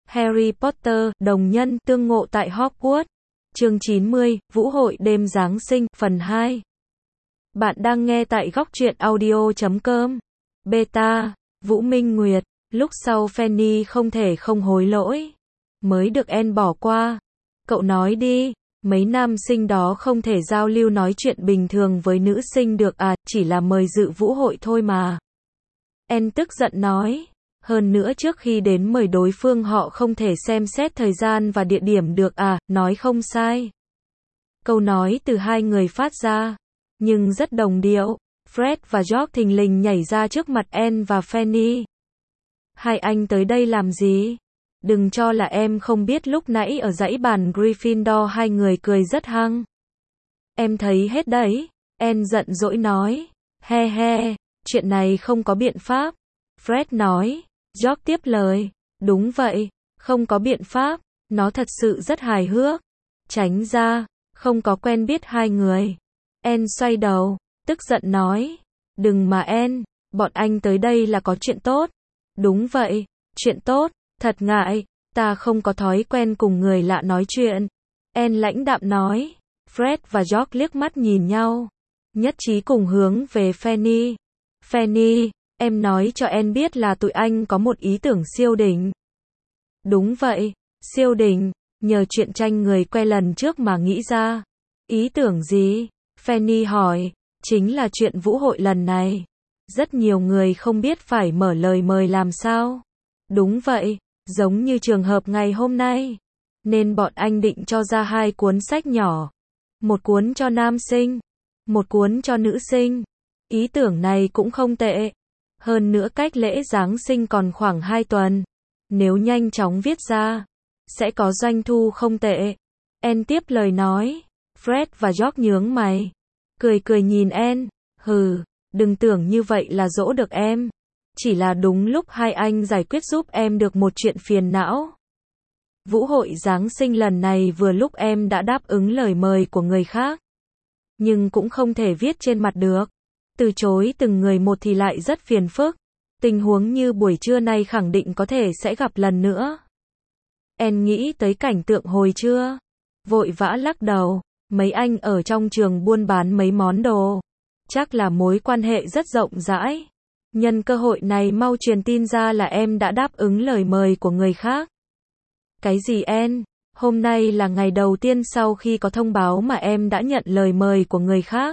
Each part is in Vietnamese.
Harry Potter, đồng nhân, tương ngộ tại Hogwarts. Chương 90, Vũ hội đêm Giáng sinh, phần 2. Bạn đang nghe tại góc truyện audio.com. Beta, Vũ Minh Nguyệt. Lúc sau Fanny không thể không hối lỗi. Mới được Anne bỏ qua. Cậu nói đi, mấy nam sinh đó không thể giao lưu nói chuyện bình thường với nữ sinh được à, chỉ là mời dự vũ hội thôi mà. Anne tức giận nói. Hơn nữa trước khi đến mời đối phương họ không thể xem xét thời gian và địa điểm được à, nói không sai. Câu nói từ hai người phát ra, nhưng rất đồng điệu. Fred và George thình lình nhảy ra trước mặt Anne và Fanny. Hai anh tới đây làm gì? Đừng cho là em không biết lúc nãy ở dãy bàn Gryffindor hai người cười rất hăng. Em thấy hết đấy. Anne giận dỗi nói. He he, chuyện này không có biện pháp. Fred nói. George tiếp lời. Đúng vậy, không có biện pháp, nó thật sự rất hài hước. Tránh ra, không có quen biết hai người. Anne xoay đầu, tức giận nói. Đừng mà Anne, bọn anh tới đây là có chuyện tốt. Đúng vậy, chuyện tốt, thật ngại, ta không có thói quen cùng người lạ nói chuyện. Anne lãnh đạm nói. Fred và George liếc mắt nhìn nhau, nhất trí cùng hướng về Fanny. Fanny, em nói cho Anne biết là tụi anh có một ý tưởng siêu đỉnh. Đúng vậy, siêu đỉnh, nhờ chuyện tranh người que lần trước mà nghĩ ra. Ý tưởng gì? Fanny hỏi. Chính là chuyện vũ hội lần này. Rất nhiều người không biết phải mở lời mời làm sao. Đúng vậy, giống như trường hợp ngày hôm nay. Nên bọn anh định cho ra hai cuốn sách nhỏ. Một cuốn cho nam sinh, một cuốn cho nữ sinh. Ý tưởng này cũng không tệ. Hơn nữa cách lễ Giáng sinh còn khoảng 2 tuần. Nếu nhanh chóng viết ra, sẽ có doanh thu không tệ. Anne tiếp lời nói. Fred và George nhướng mày. Cười cười nhìn Anne. Hừ, đừng tưởng như vậy là dỗ được em. Chỉ là đúng lúc hai anh giải quyết giúp em được một chuyện phiền não. Vũ hội Giáng sinh lần này vừa lúc em đã đáp ứng lời mời của người khác. Nhưng cũng không thể viết trên mặt được. Từ chối từng người một thì lại rất phiền phức. Tình huống như buổi trưa nay khẳng định có thể sẽ gặp lần nữa. Anne nghĩ tới cảnh tượng hồi trưa. Vội vã lắc đầu. Mấy anh ở trong trường buôn bán mấy món đồ. Chắc là mối quan hệ rất rộng rãi. Nhân cơ hội này mau truyền tin ra là em đã đáp ứng lời mời của người khác. Cái gì Anne? Hôm nay là ngày đầu tiên sau khi có thông báo mà em đã nhận lời mời của người khác.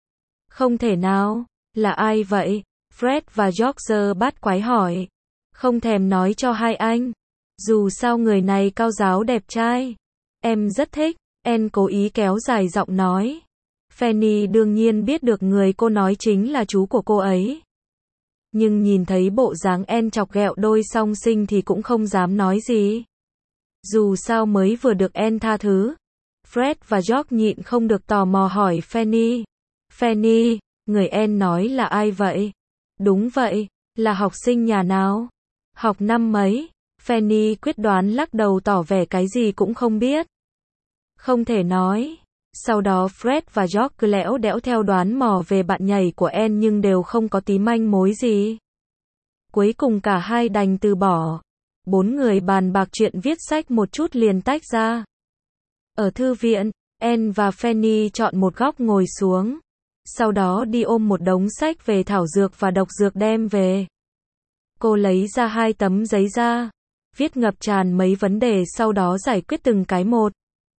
Không thể nào, là ai vậy? Fred và George bắt quái hỏi. Không thèm nói cho hai anh. Dù sao người này cao giáo đẹp trai. Em rất thích, Anne cố ý kéo dài giọng nói. Fanny đương nhiên biết được người cô nói chính là chú của cô ấy. Nhưng nhìn thấy bộ dáng Anne chọc ghẹo đôi song sinh thì cũng không dám nói gì. Dù sao mới vừa được Anne tha thứ. Fred và George nhịn không được tò mò hỏi Fanny. Fanny, người Anne nói là ai vậy? Đúng vậy, là học sinh nhà nào? Học năm mấy? Fanny quyết đoán lắc đầu tỏ vẻ cái gì cũng không biết. Không thể nói. Sau đó Fred và George cứ lẽo đẽo theo đoán mò về bạn nhảy của Anne nhưng đều không có tí manh mối gì. Cuối cùng cả hai đành từ bỏ. 4 người bàn bạc chuyện viết sách một chút liền tách ra. Ở thư viện, Anne và Fanny chọn một góc ngồi xuống. Sau đó đi ôm một đống sách về thảo dược và độc dược đem về. Cô lấy ra 2 tấm giấy ra. Viết ngập tràn mấy vấn đề sau đó giải quyết từng cái một.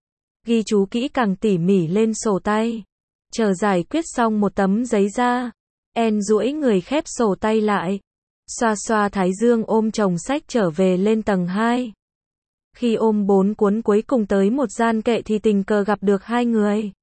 Ghi chú kỹ càng tỉ mỉ lên sổ tay. Chờ giải quyết xong một tấm giấy ra. Anne duỗi người khép sổ tay lại. Xoa xoa thái dương ôm chồng sách trở về lên tầng 2. Khi ôm 4 cuốn cuối cùng tới một gian kệ thì tình cờ gặp được hai người.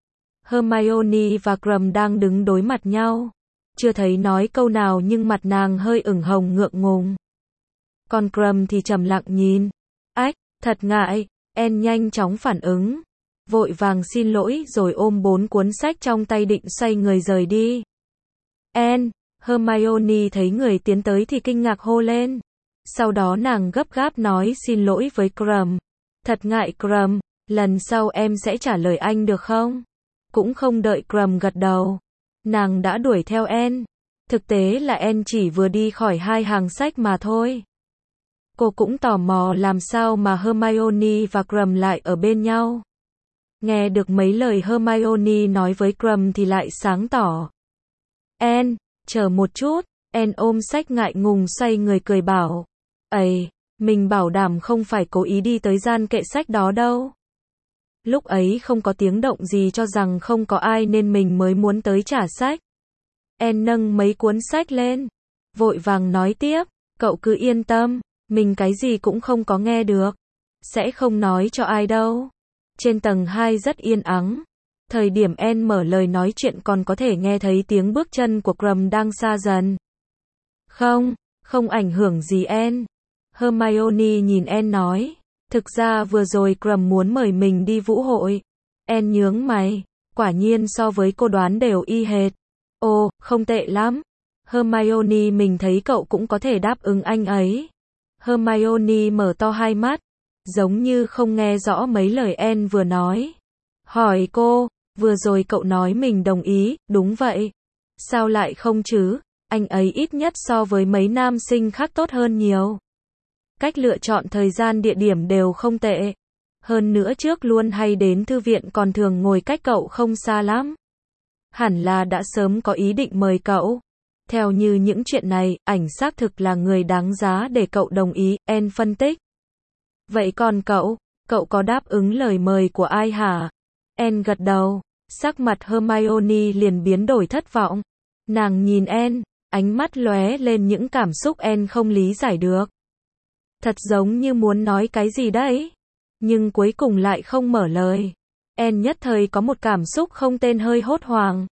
Hermione và Ron đang đứng đối mặt nhau. Chưa thấy nói câu nào nhưng mặt nàng hơi ửng hồng ngượng ngùng. Còn Ron thì trầm lặng nhìn. Ách, thật ngại. Anne nhanh chóng phản ứng. Vội vàng xin lỗi rồi ôm 4 cuốn sách trong tay định xoay người rời đi. Anne, Hermione thấy người tiến tới thì kinh ngạc hô lên. Sau đó nàng gấp gáp nói xin lỗi với Ron. Thật ngại Ron, lần sau em sẽ trả lời anh được không? Cũng không đợi Ron gật đầu. Nàng đã đuổi theo Anne. Thực tế là Anne chỉ vừa đi khỏi 2 hàng sách mà thôi. Cô cũng tò mò làm sao mà Hermione và Krum lại ở bên nhau. Nghe được mấy lời Hermione nói với Krum thì lại sáng tỏ. Anne, chờ một chút, Anne ôm sách ngại ngùng xoay người cười bảo. Ây, mình bảo đảm không phải cố ý đi tới gian kệ sách đó đâu. Lúc ấy không có tiếng động gì cho rằng không có ai nên mình mới muốn tới trả sách. Anne nâng mấy cuốn sách lên, vội vàng nói tiếp, cậu cứ yên tâm, mình cái gì cũng không có nghe được. Sẽ không nói cho ai đâu. Trên tầng 2 rất yên ắng. Thời điểm Anne mở lời nói chuyện còn có thể nghe thấy tiếng bước chân của Krum đang xa dần. Không ảnh hưởng gì Anne. Hermione nhìn Anne nói. Thực ra vừa rồi Krum muốn mời mình đi vũ hội. Anne nhướng mày. Quả nhiên so với cô đoán đều y hệt. Ồ, không tệ lắm. Hermione mình thấy cậu cũng có thể đáp ứng anh ấy. Hermione mở to hai mắt. Giống như không nghe rõ mấy lời Anne vừa nói. Hỏi cô, vừa rồi cậu nói mình đồng ý, đúng vậy. Sao lại không chứ, anh ấy ít nhất so với mấy nam sinh khác tốt hơn nhiều. Cách lựa chọn thời gian địa điểm đều không tệ. Hơn nữa trước luôn hay đến thư viện còn thường ngồi cách cậu không xa lắm. Hẳn là đã sớm có ý định mời cậu. Theo như những chuyện này, ảnh xác thực là người đáng giá để cậu đồng ý, Anne phân tích. Vậy còn cậu có đáp ứng lời mời của ai hả? Anne gật đầu, sắc mặt Hermione liền biến đổi thất vọng. Nàng nhìn Anne, ánh mắt lóe lên những cảm xúc Anne không lý giải được. Thật giống như muốn nói cái gì đấy, nhưng cuối cùng lại không mở lời. Anne nhất thời có một cảm xúc không tên hơi hốt hoảng.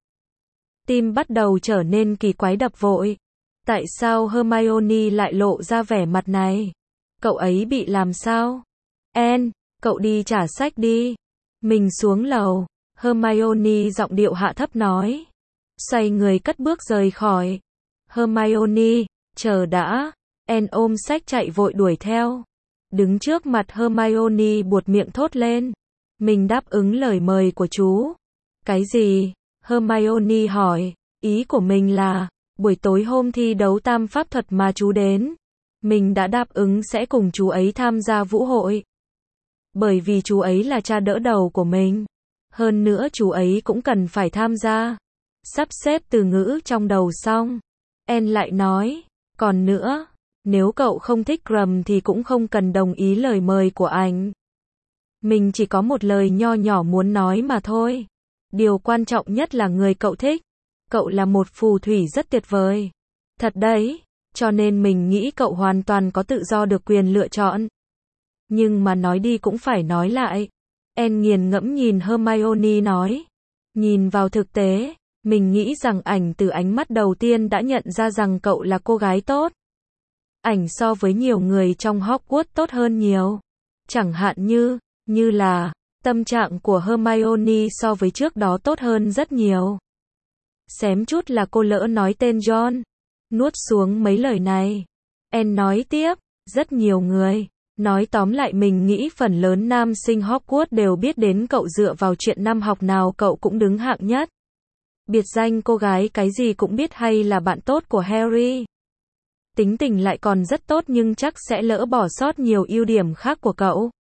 Tim bắt đầu trở nên kỳ quái đập vội. Tại sao Hermione lại lộ ra vẻ mặt này? Cậu ấy bị làm sao? Anne, cậu đi trả sách đi. Mình xuống lầu. Hermione giọng điệu hạ thấp nói. Xoay người cất bước rời khỏi. Hermione, chờ đã. Anne ôm sách chạy vội đuổi theo. Đứng trước mặt Hermione buột miệng thốt lên. Mình đáp ứng lời mời của chú. Cái gì? Hermione hỏi. Ý của mình là, buổi tối hôm thi đấu tam pháp thuật mà chú đến. Mình đã đáp ứng sẽ cùng chú ấy tham gia vũ hội. Bởi vì chú ấy là cha đỡ đầu của mình. Hơn nữa chú ấy cũng cần phải tham gia. Sắp xếp từ ngữ trong đầu xong. Anne lại nói. Còn nữa, nếu cậu không thích Krum thì cũng không cần đồng ý lời mời của anh. Mình chỉ có một lời nho nhỏ muốn nói mà thôi. Điều quan trọng nhất là người cậu thích. Cậu là một phù thủy rất tuyệt vời. Thật đấy. Cho nên mình nghĩ cậu hoàn toàn có tự do được quyền lựa chọn. Nhưng mà nói đi cũng phải nói lại. Anne nghiền ngẫm nhìn Hermione nói. Nhìn vào thực tế, mình nghĩ rằng ảnh từ ánh mắt đầu tiên đã nhận ra rằng cậu là cô gái tốt. Ảnh so với nhiều người trong Hogwarts tốt hơn nhiều. Chẳng hạn như là, tâm trạng của Hermione so với trước đó tốt hơn rất nhiều. Xém chút là cô lỡ nói tên John. Nuốt xuống mấy lời này. Anne nói tiếp, rất nhiều người. Nói tóm lại mình nghĩ phần lớn nam sinh Hogwarts đều biết đến cậu dựa vào chuyện năm học nào cậu cũng đứng hạng nhất. Biệt danh cô gái cái gì cũng biết hay là bạn tốt của Harry. Tính tình lại còn rất tốt nhưng chắc sẽ lỡ bỏ sót nhiều ưu điểm khác của cậu.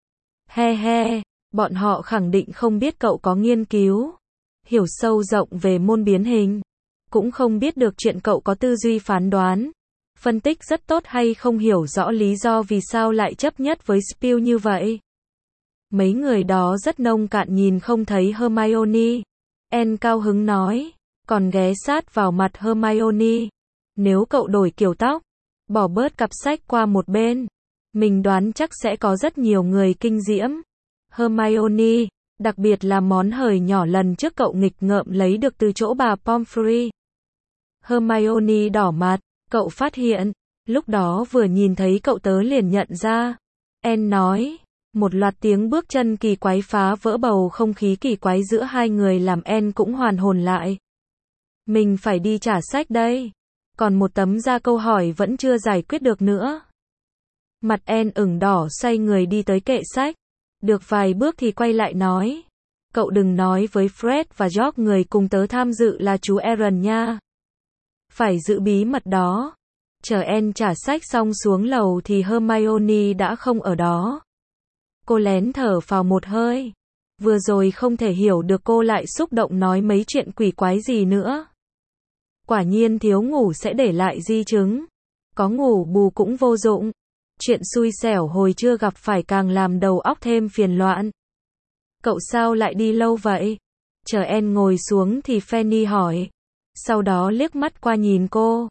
He he, bọn họ khẳng định không biết cậu có nghiên cứu, hiểu sâu rộng về môn biến hình. Cũng không biết được chuyện cậu có tư duy phán đoán, phân tích rất tốt hay không hiểu rõ lý do vì sao lại chấp nhất với Spill như vậy. Mấy người đó rất nông cạn nhìn không thấy Hermione. Anne cao hứng nói, còn ghé sát vào mặt Hermione. Nếu cậu đổi kiểu tóc, bỏ bớt cặp sách qua một bên, mình đoán chắc sẽ có rất nhiều người kinh diễm. Hermione, đặc biệt là món hời nhỏ lần trước cậu nghịch ngợm lấy được từ chỗ bà Pomfrey. Hermione đỏ mặt, cậu phát hiện, lúc đó vừa nhìn thấy cậu tớ liền nhận ra. Anne nói, một loạt tiếng bước chân kỳ quái phá vỡ bầu không khí kỳ quái giữa hai người làm Anne cũng hoàn hồn lại. Mình phải đi trả sách đây. Còn một tấm da câu hỏi vẫn chưa giải quyết được nữa. Mặt Anne ửng đỏ xoay người đi tới kệ sách. Được vài bước thì quay lại nói. Cậu đừng nói với Fred và George người cùng tớ tham dự là chú Aaron nha. Phải giữ bí mật đó. Chờ Anne trả sách xong xuống lầu thì Hermione đã không ở đó. Cô lén thở phào một hơi. Vừa rồi không thể hiểu được cô lại xúc động nói mấy chuyện quỷ quái gì nữa. Quả nhiên thiếu ngủ sẽ để lại di chứng. Có ngủ bù cũng vô dụng. Chuyện xui xẻo hồi trưa gặp phải càng làm đầu óc thêm phiền loạn. Cậu sao lại đi lâu vậy? Chờ Anne ngồi xuống thì Fanny hỏi. Sau đó liếc mắt qua nhìn cô.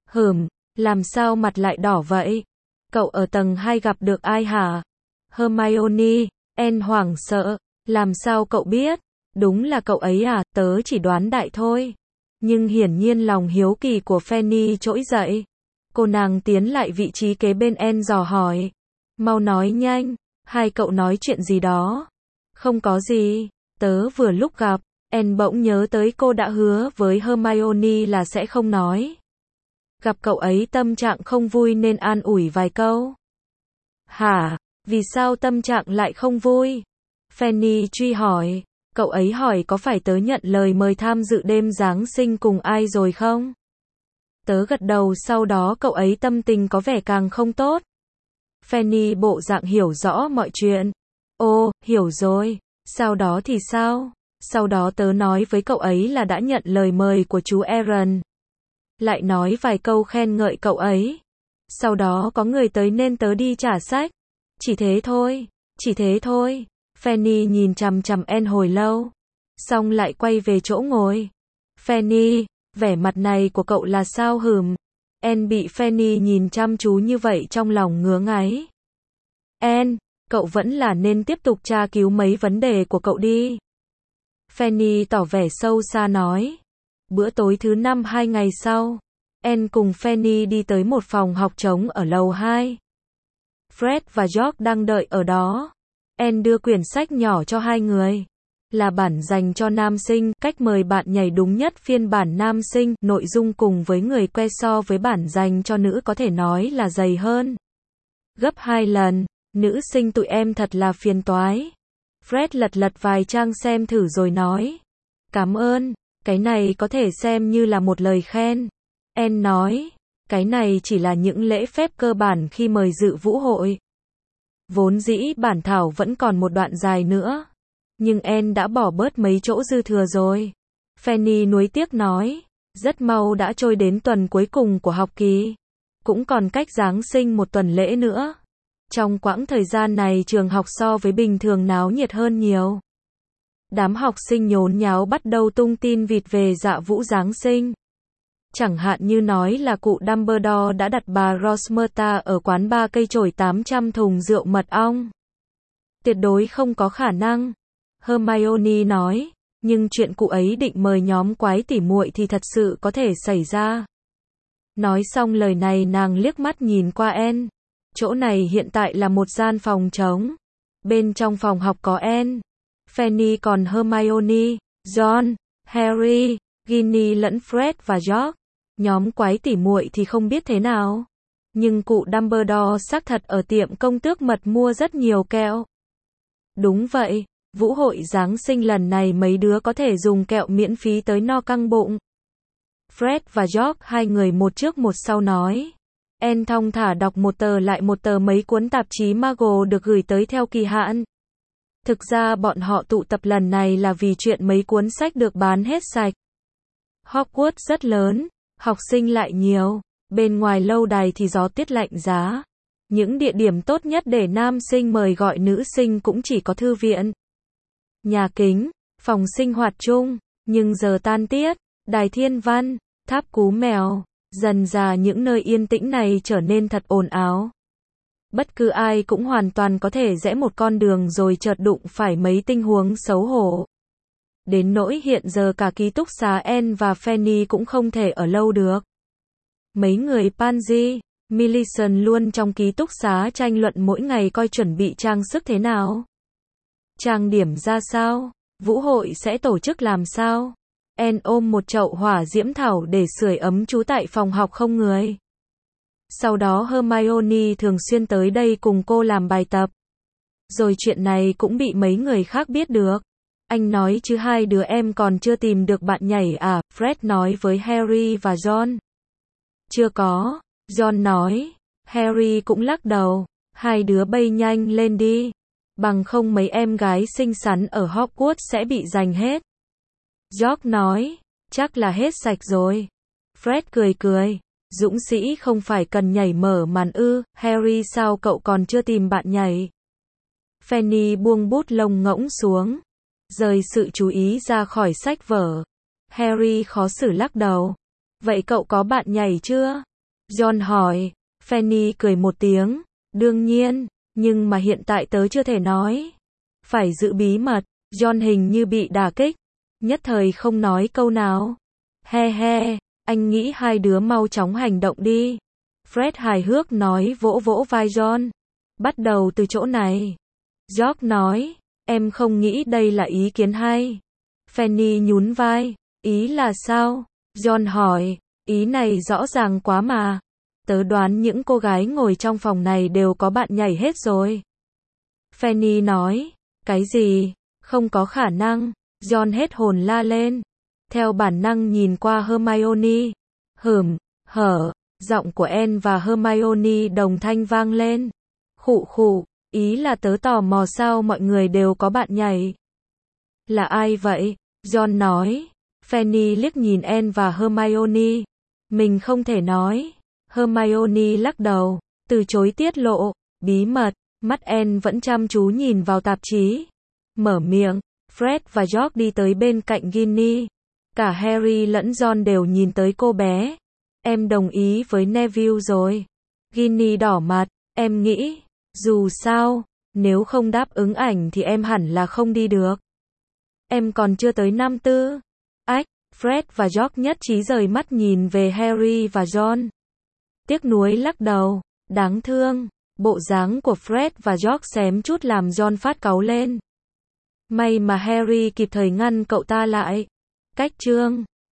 Làm sao mặt lại đỏ vậy? Cậu ở tầng 2 gặp được ai hả? Hermione, Anne hoảng sợ. Làm sao cậu biết? Đúng là cậu ấy à, tớ chỉ đoán đại thôi. Nhưng hiển nhiên lòng hiếu kỳ của Fanny trỗi dậy. Cô nàng tiến lại vị trí kế bên Anne dò hỏi. Mau nói nhanh, hai cậu nói chuyện gì đó? Không có gì, tớ vừa lúc gặp. Anne bỗng nhớ tới cô đã hứa với Hermione là sẽ không nói. Gặp cậu ấy tâm trạng không vui nên an ủi vài câu. Hả? Vì sao tâm trạng lại không vui? Fanny truy hỏi. Cậu ấy hỏi có phải tớ nhận lời mời tham dự đêm Giáng sinh cùng ai rồi không? Tớ gật đầu, sau đó cậu ấy tâm tình có vẻ càng không tốt. Fanny bộ dạng hiểu rõ mọi chuyện. Ồ, hiểu rồi. Sau đó thì sao? Sau đó tớ nói với cậu ấy là đã nhận lời mời của chú Aaron. Lại nói vài câu khen ngợi cậu ấy. Sau đó có người tới nên tớ đi trả sách. Chỉ thế thôi. Chỉ thế thôi. Fanny nhìn chằm chằm Anne hồi lâu. Xong lại quay về chỗ ngồi. Fanny, vẻ mặt này của cậu là sao Anne bị Fanny nhìn chăm chú như vậy trong lòng ngứa ngáy. Anne, cậu vẫn là nên tiếp tục tra cứu mấy vấn đề của cậu đi. Fanny tỏ vẻ sâu xa nói. Bữa tối thứ 5 2 ngày sau, Anne cùng Fanny đi tới một phòng học trống ở lầu 2. Fred và George đang đợi ở đó. Anne đưa quyển sách nhỏ cho hai người. Là bản dành cho nam sinh, cách mời bạn nhảy đúng nhất phiên bản nam sinh, nội dung cùng với người que so với bản dành cho nữ có thể nói là dày hơn. Gấp 2 lần, nữ sinh tụi em thật là phiền toái. Fred lật vài trang xem thử rồi nói. Cảm ơn, cái này có thể xem như là một lời khen. Anne nói, cái này chỉ là những lễ phép cơ bản khi mời dự vũ hội. Vốn dĩ bản thảo vẫn còn một đoạn dài nữa. Nhưng Anne đã bỏ bớt mấy chỗ dư thừa rồi. Fanny nuối tiếc nói. Rất mau đã trôi đến tuần cuối cùng của học kỳ. Cũng còn cách Giáng sinh một tuần lễ nữa. Trong quãng thời gian này trường học so với bình thường náo nhiệt hơn nhiều. Đám học sinh nhốn nháo bắt đầu tung tin vịt về dạ vũ Giáng sinh. Chẳng hạn như nói là cụ Dumbledore đã đặt bà Rosmerta ở quán bar cây chổi 800 thùng rượu mật ong. Tuyệt đối không có khả năng. Hermione nói, nhưng chuyện cụ ấy định mời nhóm quái tỉ muội thì thật sự có thể xảy ra. Nói xong lời này nàng liếc mắt nhìn qua Anne. Chỗ này hiện tại là một gian phòng trống. Bên trong phòng học có Anne, Fanny còn Hermione, John, Harry, Ginny lẫn Fred và George. Nhóm quái tỉ muội thì không biết thế nào. Nhưng cụ Dumbledore xác thật ở tiệm công tước mật mua rất nhiều kẹo. Đúng vậy, vũ hội Giáng sinh lần này mấy đứa có thể dùng kẹo miễn phí tới no căng bụng. Fred và George hai người một trước một sau nói. Anne thong thả đọc một tờ lại một tờ mấy cuốn tạp chí Muggle được gửi tới theo kỳ hạn. Thực ra bọn họ tụ tập lần này là vì chuyện mấy cuốn sách được bán hết sạch. Hogwarts rất lớn, học sinh lại nhiều, bên ngoài lâu đài thì gió tuyết lạnh giá. Những địa điểm tốt nhất để nam sinh mời gọi nữ sinh cũng chỉ có thư viện, nhà kính, phòng sinh hoạt chung, nhưng giờ tan tiết, đài thiên văn, tháp cú mèo, dần dà những nơi yên tĩnh này trở nên thật ồn ào. Bất cứ ai cũng hoàn toàn có thể rẽ một con đường rồi chợt đụng phải mấy tình huống xấu hổ. Đến nỗi hiện giờ cả ký túc xá Anne và Fanny cũng không thể ở lâu được. Mấy người Pansy, Millicent luôn trong ký túc xá tranh luận mỗi ngày coi chuẩn bị trang sức thế nào. Trang điểm ra sao? Vũ hội sẽ tổ chức làm sao? Anne ôm một chậu hỏa diễm thảo để sưởi ấm trú tại phòng học không người. Sau đó Hermione thường xuyên tới đây cùng cô làm bài tập. Rồi chuyện này cũng bị mấy người khác biết được. Anh nói chứ hai đứa em còn chưa tìm được bạn nhảy à? Fred nói với Harry và John. Chưa có. John nói. Harry cũng lắc đầu. Hai đứa bay nhanh lên đi. Bằng không mấy em gái xinh xắn ở Hogwarts sẽ bị giành hết. George nói. Chắc là hết sạch rồi. Fred cười cười. Dũng sĩ không phải cần nhảy mở màn ư? Harry, sao cậu còn chưa tìm bạn nhảy? Fanny buông bút lông ngỗng xuống, rời sự chú ý ra khỏi sách vở. Harry khó xử lắc đầu. Vậy cậu có bạn nhảy chưa? John hỏi. Fanny cười một tiếng. Đương nhiên, nhưng mà hiện tại tớ chưa thể nói. Phải giữ bí mật. John hình như bị đả kích, nhất thời không nói câu nào. He he, anh nghĩ hai đứa mau chóng hành động đi. Fred hài hước nói, vỗ vỗ vai John. Bắt đầu từ chỗ này. George nói. Em không nghĩ đây là ý kiến hay. Fanny nhún vai. Ý là sao? John hỏi. Ý này rõ ràng quá mà. Tớ đoán những cô gái ngồi trong phòng này đều có bạn nhảy hết rồi. Fanny nói. Cái gì? Không có khả năng. John hết hồn la lên. Theo bản năng nhìn qua Hermione. Hở. Giọng của Anne và Hermione đồng thanh vang lên. Khụ khụ. Ý là tớ tò mò sao mọi người đều có bạn nhảy. Là ai vậy? John nói. Fanny liếc nhìn Anne và Hermione. Mình không thể nói. Hermione lắc đầu, từ chối tiết lộ bí mật. Mắt Anne vẫn chăm chú nhìn vào tạp chí. Mở miệng. Fred và George đi tới bên cạnh Ginny. Cả Harry lẫn John đều nhìn tới cô bé. Em đồng ý với Neville rồi. Ginny đỏ mặt. Em nghĩ, dù sao, nếu không đáp ứng ảnh thì em hẳn là không đi được. Em còn chưa tới năm tư. Ách, Fred và George nhất trí rời mắt nhìn về Harry và John. Tiếc nuối lắc đầu. Đáng thương. Bộ dáng của Fred và George xém chút làm John phát cáu lên. May mà Harry kịp thời ngăn cậu ta lại. Cách chương